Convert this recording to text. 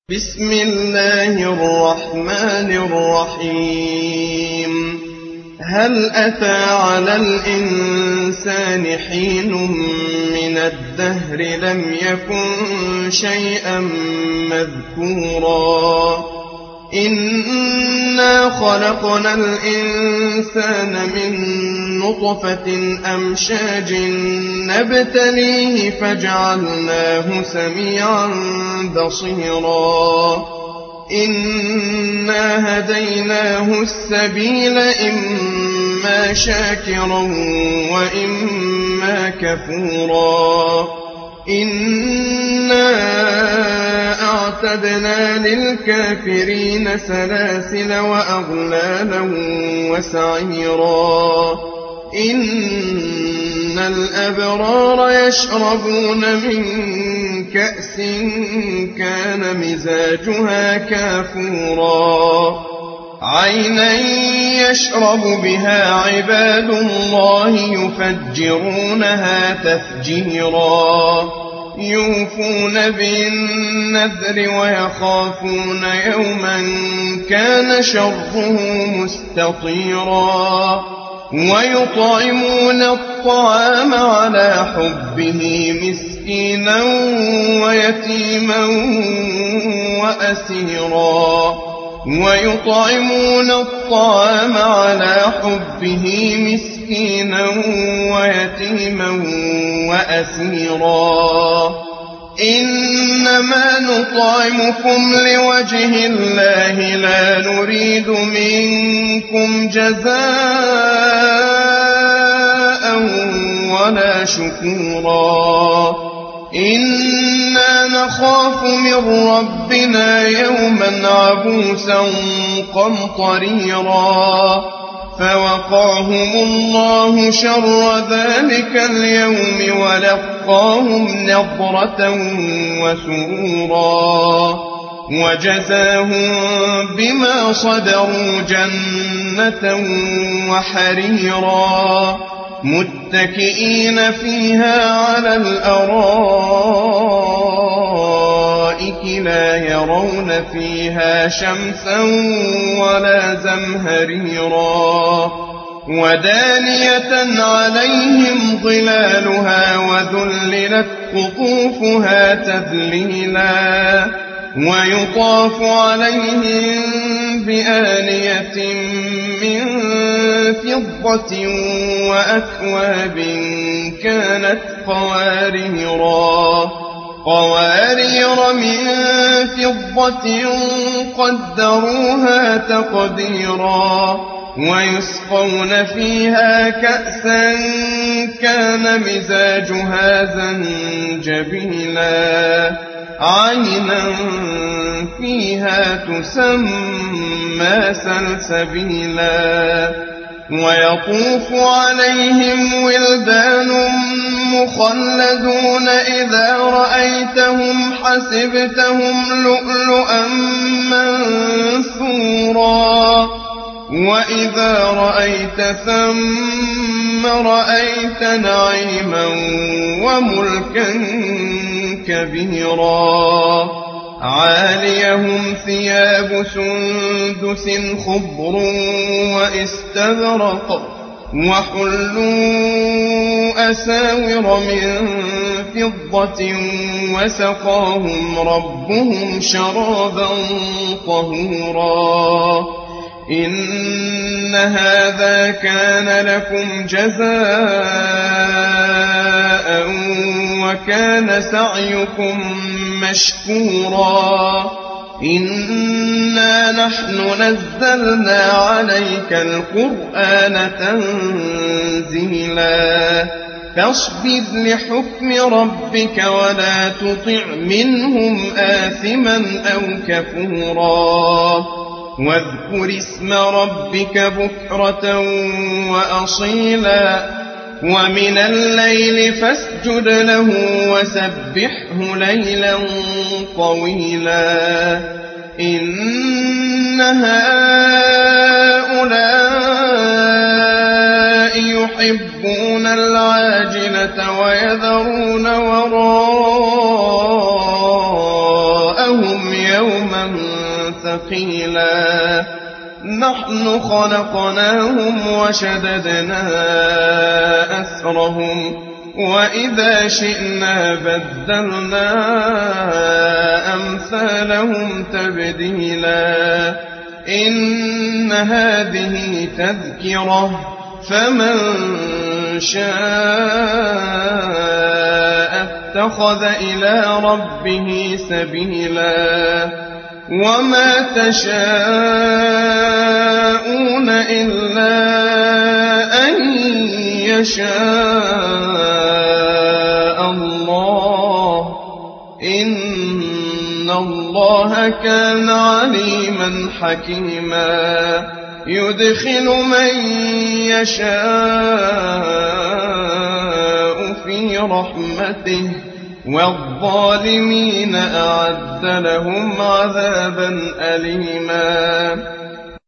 بسم الله الرحمن الرحيم هل أتى على الإنسان حين من الدهر لم يكن شيئا مذكورا إنا خلقنا الإنسان من نطفة أمشاج نبتليه فجعلناه سميعا بصيرا إنا هديناه السبيل إما شاكرا وإما كفورا إنا أعتدنا للكافرين سلاسل وأغلالا وسعيرا إن الأبرار يشربون من كأس كان مزاجها كافورا عينا يشرب بها عباد الله يفجرونها تفجيرا يوفون بالنذر ويخافون يوما كان شره مستطيرا ويطعمون الطعام على حبه مسكينا ويتيما وأسيرا ويطعمون الطعام على حبه مسكينا ويتيما وأسيرا إنما نطعمكم لوجه الله لا نريد منكم جزاء ولا شكورا إنا نخاف من ربنا يوما عبوسا قمطريرا فوقاهم الله شر ذلك اليوم ولقاهم نضرة وسرورا وجزاهم بما صبروا جنة وحريرا متكئين فيها على الأرائك لا يرون فيها شمسا ولا زمهريرا ودانية عليهم ظلالها وذللت قطوفها تذليلا ويطاف عليهم بآنية من فضة وأكواب كانت قوارير من فضة قدروها تقديرا ويسقون فيها كأسا كان مزاجها زنجبيلا عينا فيها تسمى سلسبيلا ويطوف عليهم ولدان مخلدون إذا رأيتهم حسبتهم لؤلؤا منثورا وإذا رأيت ثم رأيت نعيما وملكا كبيرا عاليهم ثياب سندس خضر واستبرق وحلوا أساور من فضة وسقاهم ربهم شرابا طهورا إن هذا كان لكم جزاء وكان سعيكم مشكورا إنا نحن نزلنا عليك القرآن تنزيلا فاصبر لحكم ربك ولا تطع منهم آثما أو كفورا واذكر اسم ربك بكرة وأصيلا ومن الليل فاسجد له وسبحه ليلا طويلا إن هؤلاء يحبون العاجلة ويذرون وراءهم لهم يوما ثقيلا نحن خلقناهم وشددنا أسرهم وإذا شئنا بدلنا أمثالهم تبديلا إن هذه تذكرة فمن شاء اتخذ إلى ربه سبيلا وما تشاءون إلا أن يشاء الله إن الله كان عليما حكيما يدخل من يشاء في رحمته والظالمين أعد لهم عذابا أليما